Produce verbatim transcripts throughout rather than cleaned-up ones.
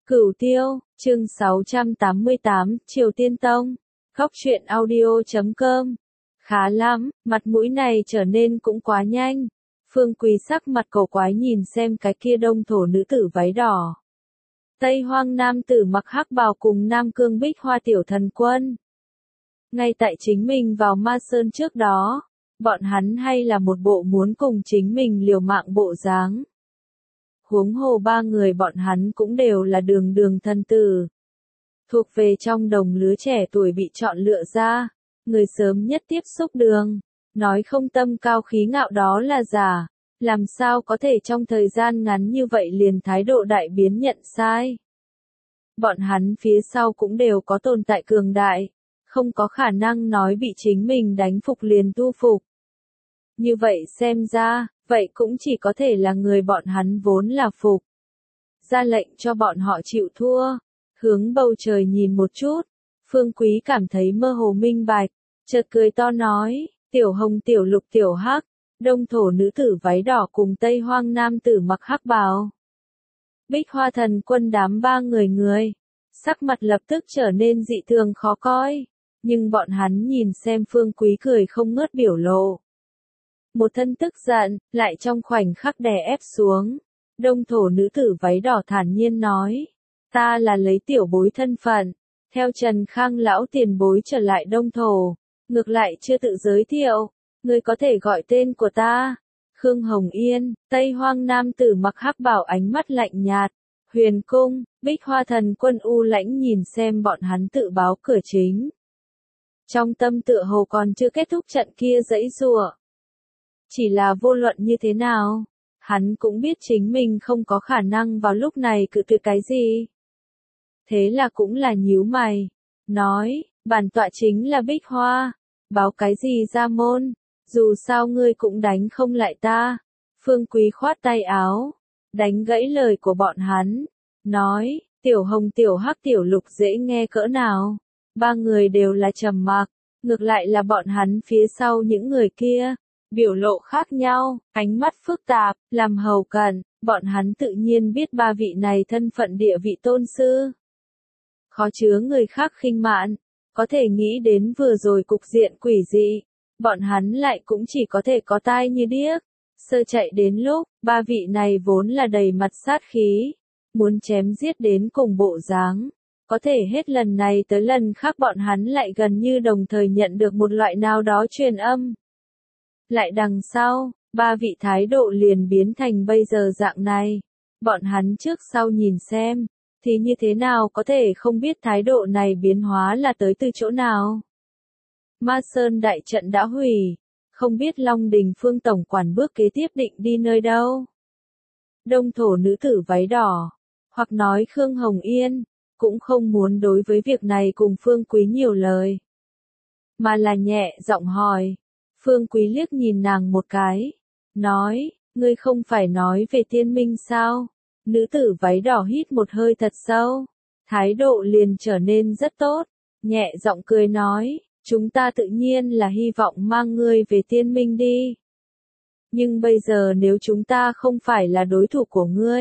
Cửu Tiêu, chương sáu trăm tám mươi tám, Triều Tiên Tông, Góc truyện audio chấm com. Khá lắm, mặt mũi này trở nên cũng quá nhanh. Phương Quý sắc mặt cổ quái nhìn xem cái kia đông thổ nữ tử váy đỏ. Tây Hoang nam tử mặc hắc bào cùng Nam Cương Bích Hoa tiểu thần quân. Ngay tại chính mình vào Ma Sơn trước đó, bọn hắn hay là một bộ muốn cùng chính mình liều mạng bộ dáng. Huống hồ ba người bọn hắn cũng đều là đường đường thân tử. Thuộc về trong đồng lứa trẻ tuổi bị chọn lựa ra, người sớm nhất tiếp xúc đường, nói không tâm cao khí ngạo đó là giả, làm sao có thể trong thời gian ngắn như vậy liền thái độ đại biến nhận sai. Bọn hắn phía sau cũng đều có tồn tại cường đại, không có khả năng nói bị chính mình đánh phục liền tu phục. Như vậy xem ra, vậy cũng chỉ có thể là người bọn hắn vốn là phục. Ra lệnh cho bọn họ chịu thua, hướng bầu trời nhìn một chút, Phương Quý cảm thấy mơ hồ minh bạch, chợt cười to nói, tiểu hồng tiểu lục tiểu hắc, đông thổ nữ tử váy đỏ cùng Tây Hoang nam tử mặc hắc bào. Bích Hoa thần quân đám ba người người, sắc mặt lập tức trở nên dị thường khó coi, nhưng bọn hắn nhìn xem Phương Quý cười không ngớt biểu lộ. Một thân tức giận, lại trong khoảnh khắc đè ép xuống. Đông thổ nữ tử váy đỏ thản nhiên nói, ta là lấy tiểu bối thân phận, theo Trần Khang lão tiền bối trở lại đông thổ, ngược lại chưa tự giới thiệu, ngươi có thể gọi tên của ta. Khương Hồng Yên, Tây Hoang nam tử mặc hắc bào ánh mắt lạnh nhạt, Huyền Cung, Bích Hoa thần quân u lãnh nhìn xem bọn hắn tự báo cửa chính. Trong tâm tựa hồ còn chưa kết thúc trận kia dãy giụa. Chỉ là vô luận như thế nào, hắn cũng biết chính mình không có khả năng vào lúc này cự tuyệt cái gì. Thế là cũng là nhíu mày, nói, bản tọa chính là Bích Hoa, báo cái gì ra môn, dù sao ngươi cũng đánh không lại ta. Phương Quý khoát tay áo, đánh gãy lời của bọn hắn, nói, tiểu hồng tiểu hắc tiểu lục dễ nghe cỡ nào. Ba người đều là trầm mặc, ngược lại là bọn hắn phía sau những người kia. Biểu lộ khác nhau, ánh mắt phức tạp, làm hầu cận, bọn hắn tự nhiên biết ba vị này thân phận địa vị tôn sư. Khó chứa người khác khinh mạn, có thể nghĩ đến vừa rồi cục diện quỷ dị, bọn hắn lại cũng chỉ có thể có tai như điếc. Sơ chạy đến lúc, ba vị này vốn là đầy mặt sát khí, muốn chém giết đến cùng bộ dáng. Có thể hết lần này tới lần khác bọn hắn lại gần như đồng thời nhận được một loại nào đó truyền âm. Lại đằng sau, ba vị thái độ liền biến thành bây giờ dạng này. Bọn hắn trước sau nhìn xem, thì như thế nào có thể không biết thái độ này biến hóa là tới từ chỗ nào. Ma Sơn đại trận đã hủy, không biết Long Đình Phương tổng quản bước kế tiếp định đi nơi đâu. Đông thổ nữ tử váy đỏ, hoặc nói Khương Hồng Yên, cũng không muốn đối với việc này cùng Phương Quý nhiều lời. Mà là nhẹ giọng hỏi. Phương Quý liếc nhìn nàng một cái, nói, ngươi không phải nói về tiên minh sao? Nữ tử váy đỏ hít một hơi thật sâu, thái độ liền trở nên rất tốt, nhẹ giọng cười nói, chúng ta tự nhiên là hy vọng mang ngươi về tiên minh đi. Nhưng bây giờ nếu chúng ta không phải là đối thủ của ngươi,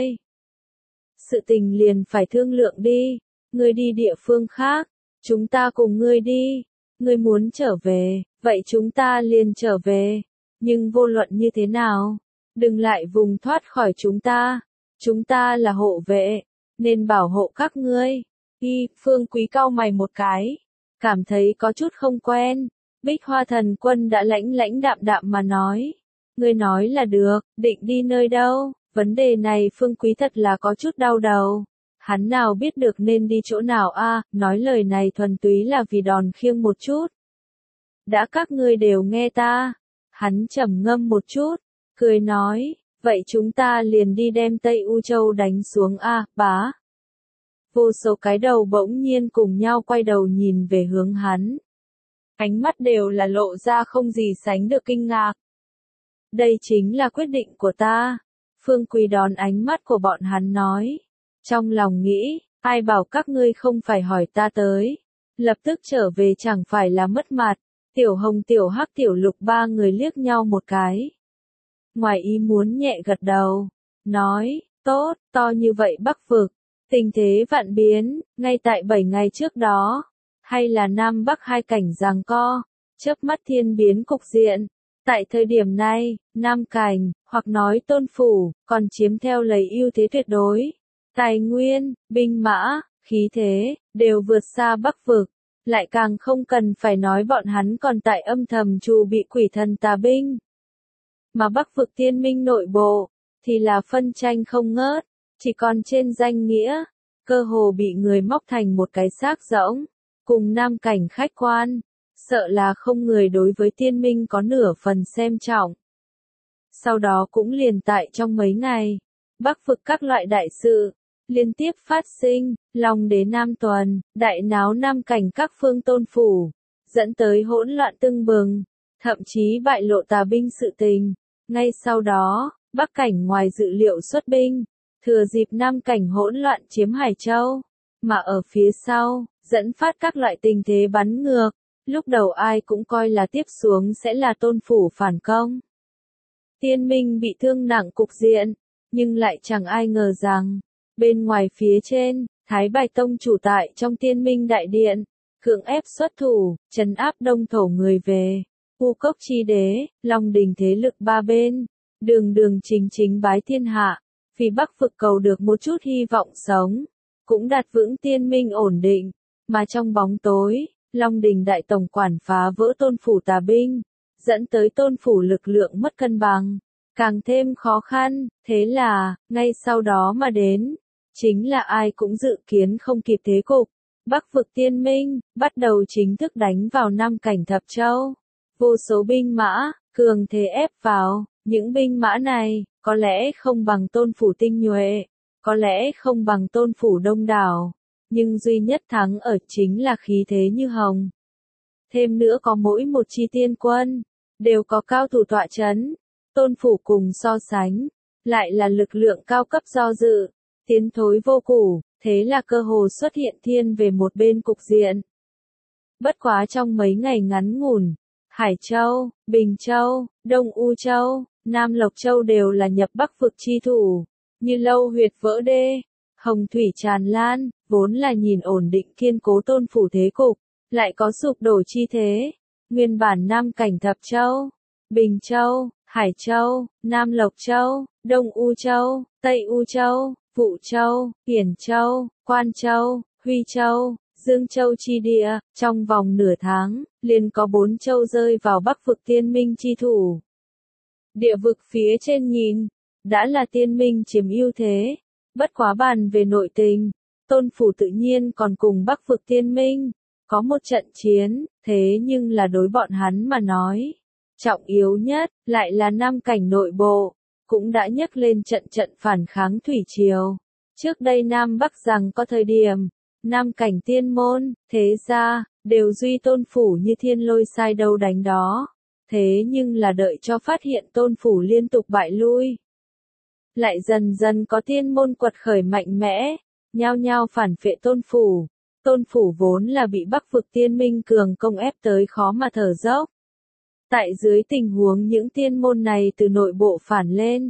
sự tình liền phải thương lượng đi, ngươi đi địa phương khác, chúng ta cùng ngươi đi, ngươi muốn trở về. Vậy chúng ta liền trở về, nhưng vô luận như thế nào, đừng lại vùng thoát khỏi chúng ta, chúng ta là hộ vệ, nên bảo hộ các ngươi. Y, Phương Quý cau mày một cái, cảm thấy có chút không quen, Bích Hoa thần quân đã lãnh lãnh đạm đạm mà nói, ngươi nói là được, định đi nơi đâu, vấn đề này Phương Quý thật là có chút đau đầu. Hắn nào biết được nên đi chỗ nào a, à, nói lời này thuần túy là vì đòn khiêng một chút. Đã các ngươi đều nghe ta, hắn trầm ngâm một chút, cười nói, vậy chúng ta liền đi đem Tây U Châu đánh xuống a, à, bá. Vô số cái đầu bỗng nhiên cùng nhau quay đầu nhìn về hướng hắn. Ánh mắt đều là lộ ra không gì sánh được kinh ngạc. Đây chính là quyết định của ta. Phương Quý đón ánh mắt của bọn hắn nói. Trong lòng nghĩ, ai bảo các ngươi không phải hỏi ta tới. Lập tức trở về chẳng phải là mất mặt. Tiểu hồng tiểu hắc tiểu lục ba người liếc nhau một cái. Ngoài ý muốn nhẹ gật đầu, nói, tốt, to như vậy Bắc vực, Tình thế vạn biến, ngay tại bảy ngày trước đó, hay là Nam Bắc hai cảnh giằng co, chớp mắt thiên biến cục diện. Tại thời điểm này, Nam Cảnh, hoặc nói Tôn Phủ, còn chiếm theo lấy ưu thế tuyệt đối. Tài nguyên, binh mã, khí thế, đều vượt xa Bắc Vực. Lại càng không cần phải nói bọn hắn còn tại âm thầm trù bị quỷ thần tà binh. Mà Bắc Vực Tiên Minh nội bộ, thì là phân tranh không ngớt, chỉ còn trên danh nghĩa, cơ hồ bị người móc thành một cái xác rỗng, cùng Nam Cảnh khách quan, sợ là không người đối với Tiên Minh có nửa phần xem trọng. Sau đó cũng liền tại trong mấy ngày, Bắc Vực các loại đại sự, liên tiếp phát sinh, Long Đế Nam Tuần, đại náo Nam Cảnh các phương Tôn Phủ, dẫn tới hỗn loạn tưng bừng, thậm chí bại lộ tà binh sự tình. Ngay sau đó, Bắc Cảnh ngoài dự liệu xuất binh, thừa dịp Nam Cảnh hỗn loạn chiếm Hải Châu, mà ở phía sau, dẫn phát các loại tình thế bắn ngược, lúc đầu ai cũng coi là tiếp xuống sẽ là Tôn Phủ phản công. Tiên Minh bị thương nặng cục diện, nhưng lại chẳng ai ngờ rằng, bên ngoài phía trên, Thái Bạch Tông chủ tại trong Tiên Minh đại điện, cưỡng ép xuất thủ, trấn áp đông thổ người về. U Cốc Chi Đế, Long Đình thế lực ba bên, đường đường chính chính bái thiên hạ, vì Bắc Vực cầu được một chút hy vọng sống, cũng đặt vững Tiên Minh ổn định, mà trong bóng tối, Long Đình đại tổng quản phá vỡ Tôn Phủ tà binh, dẫn tới Tôn Phủ lực lượng mất cân bằng, càng thêm khó khăn, thế là, ngay sau đó mà đến, chính là ai cũng dự kiến không kịp thế cục, Bắc Vực Tiên Minh, bắt đầu chính thức đánh vào Nam Cảnh Thập Châu. Vô số binh mã, cường thế ép vào, những binh mã này, có lẽ không bằng Tôn Phủ tinh nhuệ, có lẽ không bằng Tôn Phủ đông đảo, nhưng duy nhất thắng ở chính là khí thế như hồng. Thêm nữa có mỗi một chi tiên quân, đều có cao thủ tọa chấn, Tôn Phủ cùng so sánh, lại là lực lượng cao cấp do dự, tiến thối vô củ, thế là cơ hồ xuất hiện thiên về một bên cục diện. Bất quá trong mấy ngày ngắn ngủn, Hải Châu, Bình Châu, Đông U Châu, Nam Lộc Châu đều là nhập Bắc Vực chi thủ, như lâu huyệt vỡ đê, hồng thủy tràn lan, vốn là nhìn ổn định kiên cố Tôn Phủ thế cục, lại có sụp đổ chi thế. Nguyên bản Nam Cảnh Thập Châu, Bình Châu, Hải Châu, Nam Lộc Châu, Đông U Châu, Tây U Châu, Vũ Châu, Hiển Châu, Quan Châu, Huy Châu, Dương Châu chi địa, trong vòng nửa tháng, liền có bốn châu rơi vào Bắc Vực Tiên Minh chi thủ. Địa vực phía trên nhìn, đã là Tiên Minh chiếm ưu thế, bất quá bàn về nội tình, Tôn Phủ tự nhiên còn cùng Bắc Vực Tiên Minh, có một trận chiến, thế nhưng là đối bọn hắn mà nói. Trọng yếu nhất, lại là Nam Cảnh nội bộ, cũng đã nhấc lên trận trận phản kháng thủy triều. Trước đây Nam Bắc rằng có thời điểm, Nam Cảnh tiên môn, thế ra, đều duy Tôn Phủ như thiên lôi sai đâu đánh đó. Thế nhưng là đợi cho phát hiện Tôn Phủ liên tục bại lui. Lại dần dần có tiên môn quật khởi mạnh mẽ, nhao nhao phản phệ Tôn Phủ. Tôn Phủ vốn là bị Bắc Vực Tiên Minh cường công ép tới khó mà thở dốc. Tại dưới tình huống những tiên môn này từ nội bộ phản lên,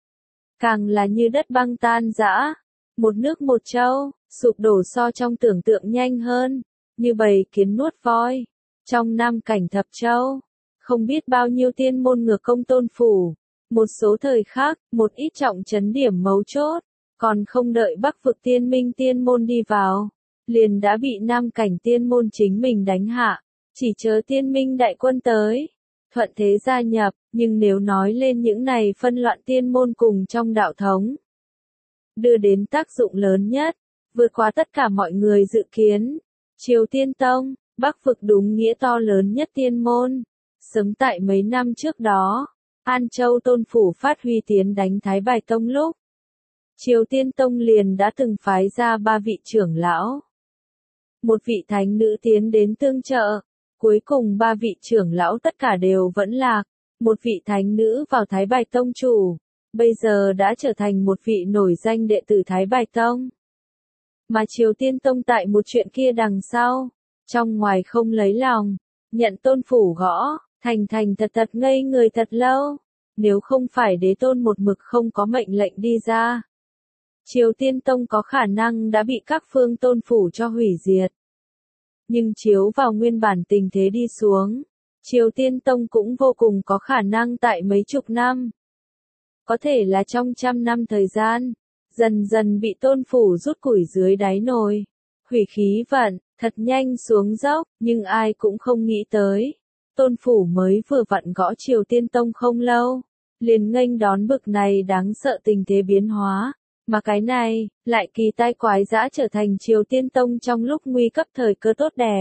càng là như đất băng tan rã, một nước một châu, sụp đổ so trong tưởng tượng nhanh hơn, như bầy kiến nuốt voi. Trong Nam Cảnh Thập Châu, không biết bao nhiêu tiên môn ngược công Tôn Phủ, một số thời khác, một ít trọng trấn điểm mấu chốt, còn không đợi Bắc Vực Tiên Minh tiên môn đi vào, liền đã bị Nam Cảnh tiên môn chính mình đánh hạ, chỉ chờ Tiên Minh đại quân tới, thuận thế gia nhập, nhưng nếu nói lên những này phân loạn tiên môn cùng trong đạo thống, đưa đến tác dụng lớn nhất, vượt qua tất cả mọi người dự kiến. Triều Tiên Tông, Bắc Vực đúng nghĩa to lớn nhất tiên môn, sớm tại mấy năm trước đó, An Châu Tôn Phủ phát huy tiến đánh Thái Bạch Tông lúc, Triều Tiên Tông liền đã từng phái ra ba vị trưởng lão, một vị thánh nữ tiến đến tương trợ. Cuối cùng ba vị trưởng lão tất cả đều vẫn lạc, một vị thánh nữ vào Thái Bạch Tông chủ, bây giờ đã trở thành một vị nổi danh đệ tử Thái Bạch Tông. Mà Triều Tiên Tông tại một chuyện kia đằng sau, trong ngoài không lấy lòng, nhận Tôn Phủ gõ, thành thành thật thật ngây người thật lâu, nếu không phải đế tôn một mực không có mệnh lệnh đi ra. Triều Tiên Tông có khả năng đã bị các phương tôn phủ cho hủy diệt. Nhưng chiếu vào nguyên bản tình thế đi xuống, Triều Tiên Tông cũng vô cùng có khả năng tại mấy chục năm. Có thể là trong trăm năm thời gian, dần dần bị tôn phủ rút củi dưới đáy nồi, hủy khí vận, thật nhanh xuống dốc, nhưng ai cũng không nghĩ tới. Tôn phủ mới vừa vặn gõ Triều Tiên Tông không lâu, liền nghênh đón bực này đáng sợ tình thế biến hóa, mà cái này, lại kỳ tai quái dã trở thành Triều Tiên Tông trong lúc nguy cấp thời cơ tốt đẹp.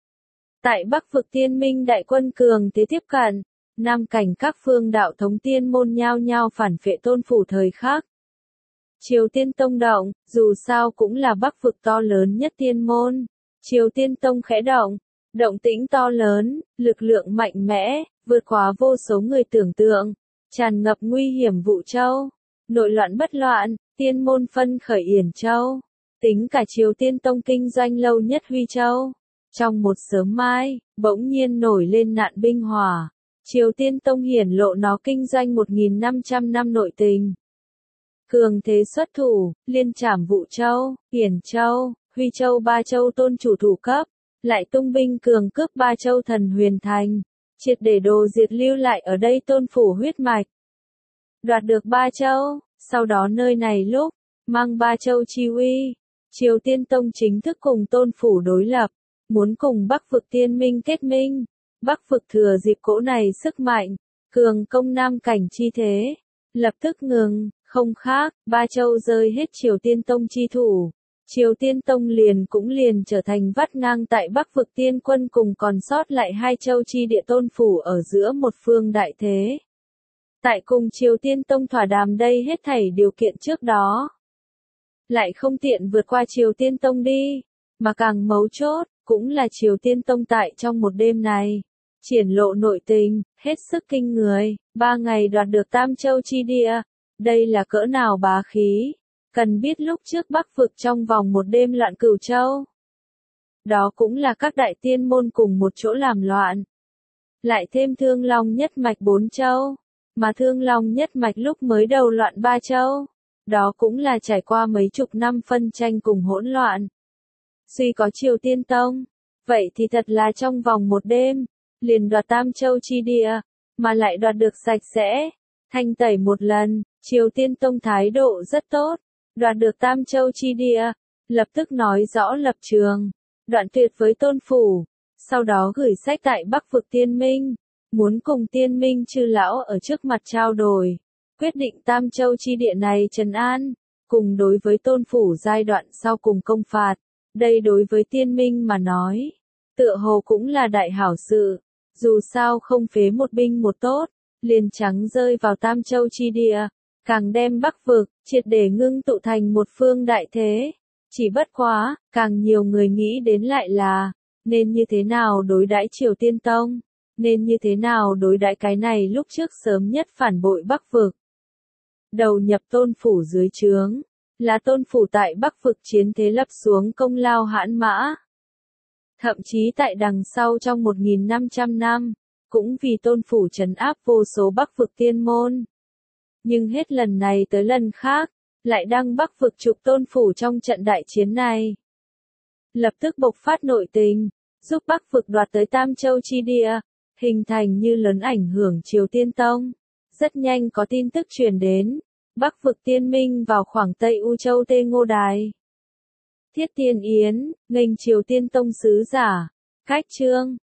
Tại Bắc vực Tiên Minh đại quân cường thế tiếp cận, Nam cảnh các phương đạo thống tiên môn nhao nhao phản phệ tôn phủ thời khắc. Triều Tiên Tông động, dù sao cũng là Bắc vực to lớn nhất tiên môn. Triều Tiên Tông khẽ động, động tĩnh to lớn, lực lượng mạnh mẽ, vượt quá vô số người tưởng tượng, tràn ngập nguy hiểm Vũ Châu, nội loạn bất loạn, tiên môn phân khởi Yển Châu, tính cả Triều Tiên Tông kinh doanh lâu nhất Huy Châu. Trong một sớm mai, bỗng nhiên nổi lên nạn binh hỏa, Triều Tiên Tông hiển lộ nó kinh doanh một nghìn năm trăm năm nội tình. Cường thế xuất thủ, liên trảm Vũ Châu, Yển Châu, Huy Châu ba châu tôn chủ thủ cấp, lại tung binh cường cướp ba châu thần huyền thành, triệt để đồ diệt lưu lại ở đây tôn phủ huyết mạch. Đoạt được ba châu, sau đó nơi này lúc, mang ba châu chi uy, Triều Tiên Tông chính thức cùng tôn phủ đối lập, muốn cùng Bắc vực Tiên Minh kết minh. Bắc vực thừa dịp cỗ này sức mạnh, cường công Nam cảnh chi thế, lập tức ngừng, không khác, ba châu rơi hết Triều Tiên Tông chi thủ. Triều Tiên Tông liền cũng liền trở thành vắt ngang tại Bắc vực tiên quân cùng còn sót lại hai châu chi địa tôn phủ ở giữa một phương đại thế. Tại cùng Triều Tiên Tông thỏa đàm đây hết thảy điều kiện trước đó. Lại không tiện vượt qua Triều Tiên Tông đi, mà càng mấu chốt, cũng là Triều Tiên Tông tại trong một đêm này. Triển lộ nội tình, hết sức kinh người, ba ngày đoạt được Tam Châu chi địa, đây là cỡ nào bá khí, cần biết lúc trước Bắc vực trong vòng một đêm loạn Cửu Châu. Đó cũng là các đại tiên môn cùng một chỗ làm loạn. Lại thêm Thương Long nhất mạch bốn châu, mà Thương Long nhất mạch lúc mới đầu loạn ba châu, đó cũng là trải qua mấy chục năm phân tranh cùng hỗn loạn. Suy có Triều Tiên Tông, vậy thì thật là trong vòng một đêm, liền đoạt Tam Châu chi địa, mà lại đoạt được sạch sẽ, thanh tẩy một lần, Triều Tiên Tông thái độ rất tốt, đoạt được Tam Châu chi địa, lập tức nói rõ lập trường, đoạn tuyệt với tôn phủ, sau đó gửi sách tại Bắc vực Tiên Minh, muốn cùng Tiên Minh chư lão ở trước mặt trao đổi, quyết định Tam Châu chi địa này trấn an, cùng đối với tôn phủ giai đoạn sau cùng công phạt, đây đối với Tiên Minh mà nói, tựa hồ cũng là đại hảo sự. Dù sao không phế một binh một tốt, liền trắng rơi vào Tam Châu chi địa, càng đem Bắc vực, triệt để ngưng tụ thành một phương đại thế. Chỉ bất quá, càng nhiều người nghĩ đến lại là, nên như thế nào đối đãi Triều Tiên Tông, nên như thế nào đối đãi cái này lúc trước sớm nhất phản bội Bắc vực. Đầu nhập tôn phủ dưới trướng, là tôn phủ tại Bắc vực chiến thế lập xuống công lao hãn mã. Thậm chí tại đằng sau trong một nghìn năm trăm năm, cũng vì tôn phủ trấn áp vô số Bắc vực tiên môn. Nhưng hết lần này tới lần khác, lại đăng Bắc vực trục tôn phủ trong trận đại chiến này. Lập tức bộc phát nội tình, giúp Bắc vực đoạt tới Tam Châu chi địa, hình thành như lớn ảnh hưởng Triều Tiên Tông. Rất nhanh có tin tức truyền đến, Bắc vực Tiên Minh vào khoảng Tây U Châu Tê Ngô Đài. Thiết Tiên Yến, nghênh Triều Tiên Tông sứ giả, cách chương,